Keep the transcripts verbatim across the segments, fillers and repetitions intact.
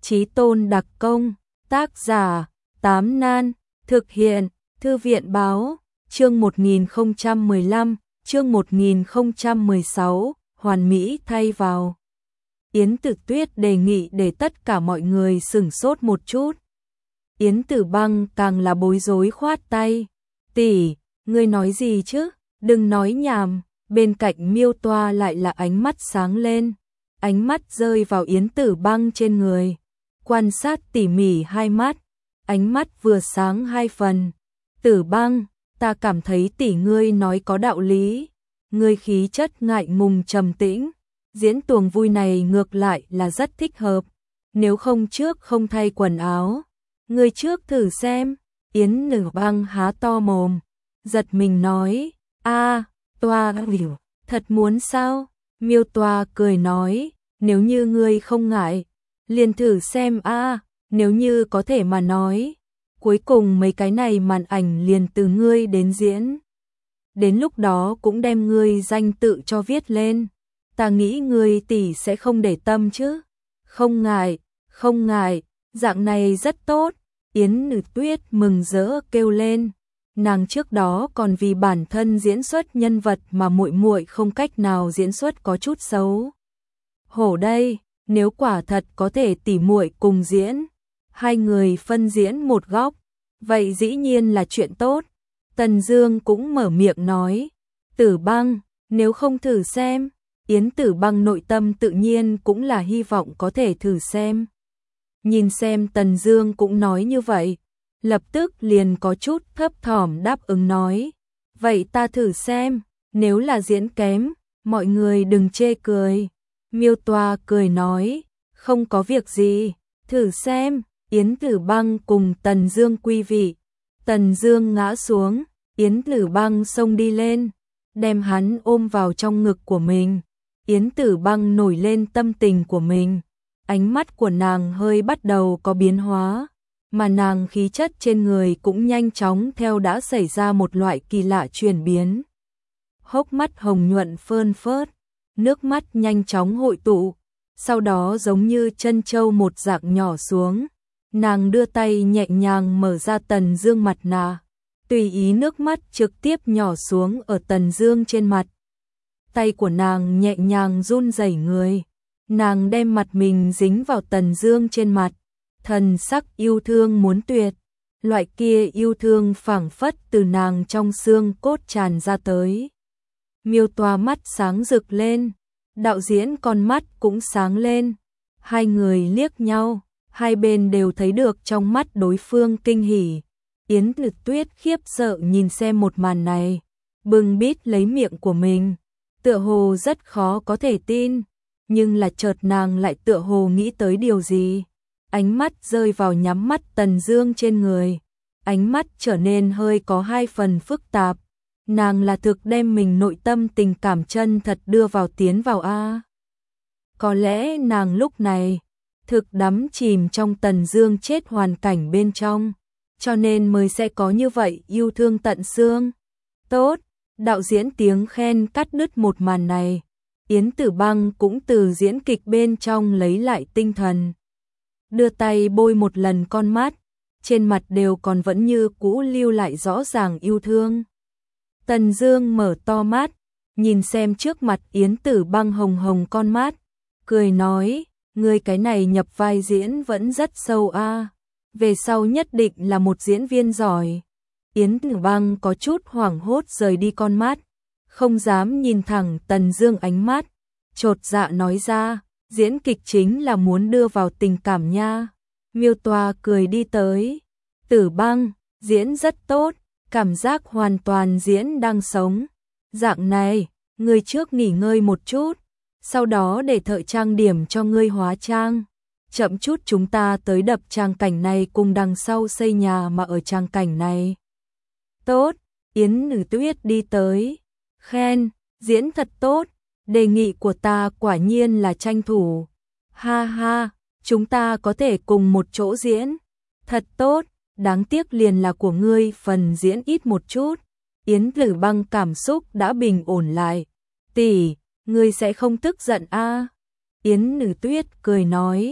Chí tôn đặc công, tác giả, Tám Nan, thực hiện, Thư viện báo, chương một nghìn không trăm mười lăm, chương một nghìn không trăm mười sáu, hoàn mỹ thay vào. Yến Tử Tuyết đề nghị để tất cả mọi người sửng sốt một chút. Yến Tử Băng càng là bối rối khoát tay. Tỷ, ngươi nói gì chứ? Đừng nói nhảm. Bên cạnh Miêu Toa lại là ánh mắt sáng lên. Ánh mắt rơi vào Yến Tử Băng trên người. Quan sát tỉ mỉ hai mắt. Ánh mắt vừa sáng hai phần. Tử Băng, ta cảm thấy tỷ ngươi nói có đạo lý. Ngươi khí chất ngại ngùng trầm tĩnh. Diễn tuồng vui này ngược lại là rất thích hợp. Nếu không trước không thay quần áo. Ngươi trước thử xem. Yến Tử Băng há to mồm. Giật mình nói. a Toa hiểu. Thật muốn sao? Miêu Toa cười nói. Nếu như ngươi không ngại. Liền thử xem a nếu như có thể mà nói. Cuối cùng mấy cái này màn ảnh liền từ ngươi đến diễn. Đến lúc đó cũng đem ngươi danh tự cho viết lên. Ta nghĩ ngươi tỷ sẽ không để tâm chứ. Không ngại, không ngại, dạng này rất tốt. Yến Tử Tuyết mừng rỡ kêu lên. Nàng trước đó còn vì bản thân diễn xuất nhân vật mà muội muội không cách nào diễn xuất có chút xấu. Hổ đây, nếu quả thật có thể tỉ muội cùng diễn, hai người phân diễn một góc, vậy dĩ nhiên là chuyện tốt. Tần Dương cũng mở miệng nói, Tử Băng, nếu không thử xem. Yến Tử Băng nội tâm tự nhiên cũng là hy vọng có thể thử xem. Nhìn xem Tần Dương cũng nói như vậy, lập tức liền có chút thấp thỏm đáp ứng nói, vậy ta thử xem, nếu là diễn kém, mọi người đừng chê cười. Miêu Toa cười nói, không có việc gì, thử xem. Yến Tử Băng cùng Tần Dương quy vị. Tần Dương ngã xuống, Yến Tử Băng xông đi lên, đem hắn ôm vào trong ngực của mình. Yến Tử Băng nổi lên tâm tình của mình, ánh mắt của nàng hơi bắt đầu có biến hóa, mà nàng khí chất trên người cũng nhanh chóng theo đã xảy ra một loại kỳ lạ chuyển biến. Hốc mắt hồng nhuận phơn phớt, nước mắt nhanh chóng hội tụ, sau đó giống như chân châu một dạng nhỏ xuống. Nàng đưa tay nhẹ nhàng mở ra Tần Dương mặt nạ, tùy ý nước mắt trực tiếp nhỏ xuống ở Tần Dương trên mặt. Tay của nàng nhẹ nhàng run rẩy người, nàng đem mặt mình dính vào Tần Dương trên mặt, thần sắc yêu thương muốn tuyệt, loại kia yêu thương phảng phất từ nàng trong xương cốt tràn ra tới. Miêu Toa mắt sáng rực lên, đạo diễn con mắt cũng sáng lên, hai người liếc nhau, hai bên đều thấy được trong mắt đối phương kinh hỉ. Yến Tử Tuyết khiếp sợ nhìn xem một màn này, bưng bít lấy miệng của mình, tựa hồ rất khó có thể tin, nhưng là chợt nàng lại tựa hồ nghĩ tới điều gì. Ánh mắt rơi vào nhắm mắt Tần Dương trên người, ánh mắt trở nên hơi có hai phần phức tạp. Nàng là thực đem mình nội tâm tình cảm chân thật đưa vào tiến vào a. Có lẽ nàng lúc này thực đắm chìm trong Tần Dương chết hoàn cảnh bên trong, cho nên mới sẽ có như vậy yêu thương tận xương. Tốt, đạo diễn tiếng khen cắt đứt một màn này. Yến Tử Băng cũng từ diễn kịch bên trong lấy lại tinh thần, đưa tay bôi một lần con mắt, trên mặt đều còn vẫn như cũ lưu lại rõ ràng yêu thương. Tần Dương mở to mắt, nhìn xem trước mặt Yến Tử Băng hồng hồng con mắt, cười nói, ngươi cái này nhập vai diễn vẫn rất sâu a, về sau nhất định là một diễn viên giỏi. Yến Tử Băng có chút hoảng hốt rời đi con mắt, không dám nhìn thẳng Tần Dương ánh mắt, chột dạ nói ra, diễn kịch chính là muốn đưa vào tình cảm nha. Miêu Toa cười đi tới, Tử Băng, diễn rất tốt, cảm giác hoàn toàn diễn đang sống. Dạng này, ngươi trước nghỉ ngơi một chút, sau đó để thợ trang điểm cho ngươi hóa trang. Chậm chút chúng ta tới đập trang cảnh này cùng đằng sau xây nhà mà ở trang cảnh này. Tốt, Yến Tử Tuyết đi tới, khen, diễn thật tốt, đề nghị của ta quả nhiên là tranh thủ. Ha ha, chúng ta có thể cùng một chỗ diễn. Thật tốt, đáng tiếc liền là của ngươi phần diễn ít một chút. Yến Tử Băng cảm xúc đã bình ổn lại. Tỷ, ngươi sẽ không tức giận a? Yến Tử Tuyết cười nói,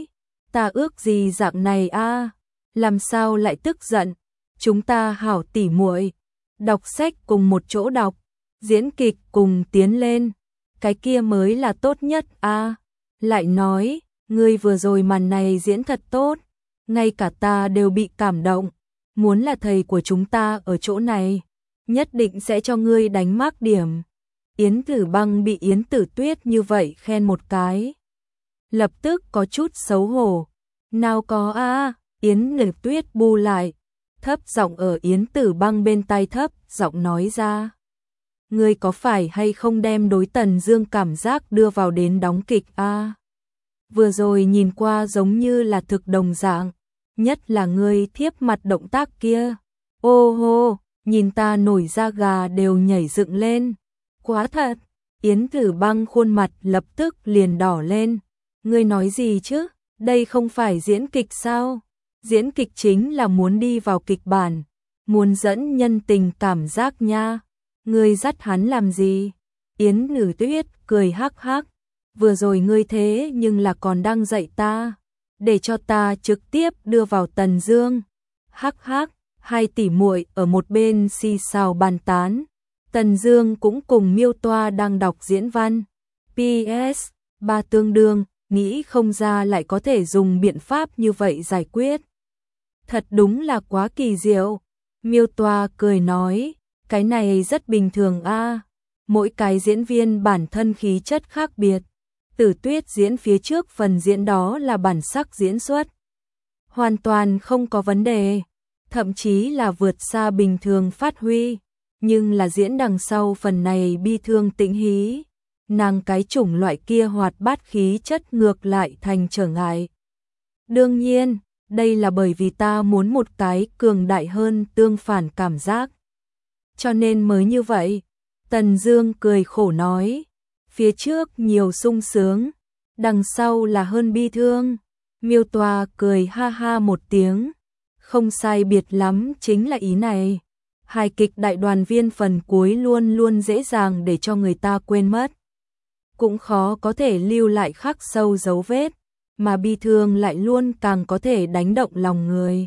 Ta ước gì dạng này a, làm sao lại tức giận, chúng ta hảo tỉ muội, đọc sách cùng một chỗ đọc, diễn kịch cùng tiến lên, cái kia mới là tốt nhất a. Lại nói, ngươi vừa rồi màn này diễn thật tốt, ngay cả ta đều bị cảm động, muốn là thầy của chúng ta ở chỗ này, nhất định sẽ cho ngươi đánh mác điểm. Yến Tử Băng bị Yến Tử Tuyết như vậy khen một cái, lập tức có chút xấu hổ. Nào có a, Yến Tử Tuyết bu lại, thấp giọng ở Yến Tử Băng bên tai thấp giọng nói ra. Ngươi có phải hay không đem đối Tần Dương cảm giác đưa vào đến đóng kịch a? Vừa rồi nhìn qua giống như là thực đồng dạng, nhất là ngươi thiếp mặt động tác kia. Ô hô, nhìn ta nổi da gà đều nhảy dựng lên. Quá thật. Yến Tử Băng khuôn mặt lập tức liền đỏ lên. Ngươi nói gì chứ? Đây không phải diễn kịch sao? Diễn kịch chính là muốn đi vào kịch bản, muốn dẫn nhân tình cảm giác nha. Ngươi dắt hắn làm gì? Yến Tử Tuyết cười hắc hắc. Vừa rồi ngươi thế nhưng là còn đang dạy ta, để cho ta trực tiếp đưa vào Tần Dương. Hắc hắc, hai tỷ muội ở một bên xì xào bàn tán. Tần Dương cũng cùng Miêu Toa đang đọc diễn văn. pê ét, ba tương đương, nghĩ không ra lại có thể dùng biện pháp như vậy giải quyết. Thật đúng là quá kỳ diệu. Miêu Toa cười nói, cái này rất bình thường a, mỗi cái diễn viên bản thân khí chất khác biệt. Tử Tuyết diễn phía trước phần diễn đó là bản sắc diễn xuất, hoàn toàn không có vấn đề, thậm chí là vượt xa bình thường phát huy, nhưng là diễn đằng sau phần này bi thương tĩnh hí, nàng cái chủng loại kia hoạt bát khí chất ngược lại thành trở ngại. Đương nhiên, đây là bởi vì ta muốn một cái cường đại hơn tương phản cảm giác, cho nên mới như vậy. Tần Dương cười khổ nói, phía trước nhiều sung sướng, đằng sau là hơn bi thương. Miêu Toa cười ha ha một tiếng, không sai biệt lắm chính là ý này. Hài kịch đại đoàn viên phần cuối luôn luôn dễ dàng để cho người ta quên mất, cũng khó có thể lưu lại khắc sâu dấu vết, mà bi thương lại luôn càng có thể đánh động lòng người.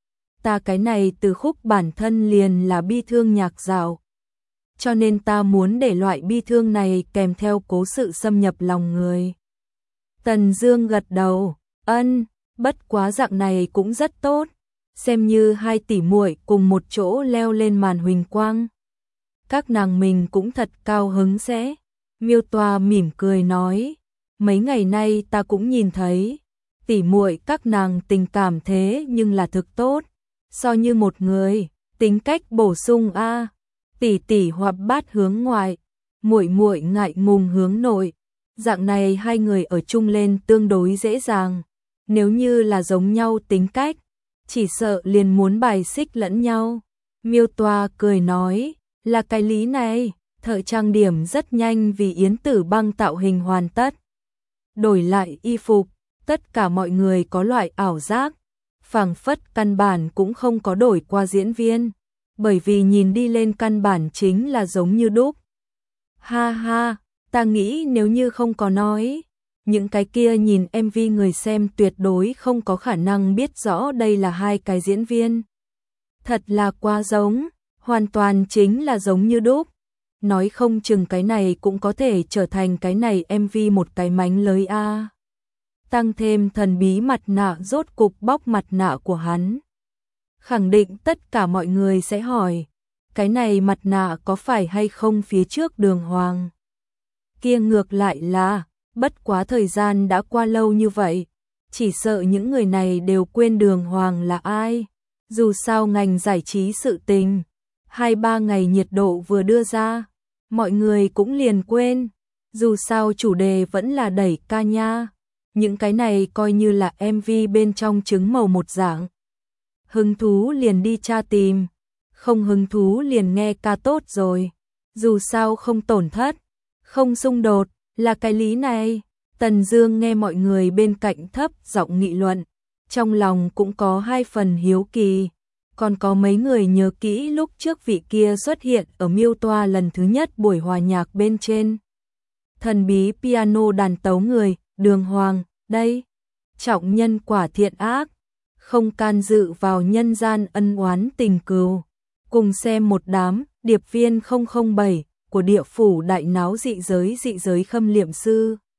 Ta cái này từ khúc bản thân liền là bi thương nhạc dạo, cho nên ta muốn để loại bi thương này kèm theo cố sự xâm nhập lòng người. Tần Dương gật đầu, ân, bất quá dạng này cũng rất tốt, xem như hai tỷ muội cùng một chỗ leo lên màn huỳnh quang. Các nàng mình cũng thật cao hứng sẽ. Miêu Toa mỉm cười nói, mấy ngày nay ta cũng nhìn thấy, tỷ muội các nàng tình cảm thế nhưng là thực tốt, so như một người, tính cách bổ sung a. Tỷ tỷ hoạt bát hướng ngoại, muội muội ngại ngùng hướng nội, dạng này hai người ở chung lên tương đối dễ dàng. Nếu như là giống nhau tính cách, chỉ sợ liền muốn bài xích lẫn nhau. Miêu Toa cười nói, là cái lý này. Thợ trang điểm rất nhanh vì Yến Tử Băng tạo hình hoàn tất, đổi lại y phục, tất cả mọi người có loại ảo giác, phảng phất căn bản cũng không có đổi qua diễn viên, bởi vì nhìn đi lên căn bản chính là giống như đúc. Ha ha, ta nghĩ nếu như không có nói, những cái kia nhìn em vê người xem tuyệt đối không có khả năng biết rõ đây là hai cái diễn viên. Thật là quá giống, hoàn toàn chính là giống như đúc. Nói không chừng cái này cũng có thể trở thành cái này em vê một cái mánh lới a. Tăng thêm thần bí mặt nạ rốt cục bóc mặt nạ của hắn. Khẳng định tất cả mọi người sẽ hỏi, cái này mặt nạ có phải hay không phía trước Đường Hoàng? Kia ngược lại là, bất quá thời gian đã qua lâu như vậy, chỉ sợ những người này đều quên Đường Hoàng là ai. Dù sao ngành giải trí sự tình, hai ba ngày nhiệt độ vừa đưa ra, mọi người cũng liền quên, dù sao chủ đề vẫn là đẩy ca nha, những cái này coi như là em vê bên trong trứng màu một dạng. Hứng thú liền đi tra tìm, không hứng thú liền nghe ca tốt rồi, dù sao không tổn thất, không xung đột, là cái lý này. Tần Dương nghe mọi người bên cạnh thấp giọng nghị luận, trong lòng cũng có hai phần hiếu kỳ. Còn có mấy người nhớ kỹ lúc trước vị kia xuất hiện ở Miêu Toa lần thứ nhất buổi hòa nhạc bên trên. Thần bí piano đàn tấu người, Đường Hoàng, đây. trọng nhân quả thiện ác, không can dự vào nhân gian ân oán tình cừu. Cùng xem một đám điệp viên không không bảy của địa phủ đại náo dị giới dị giới khâm liệm sư.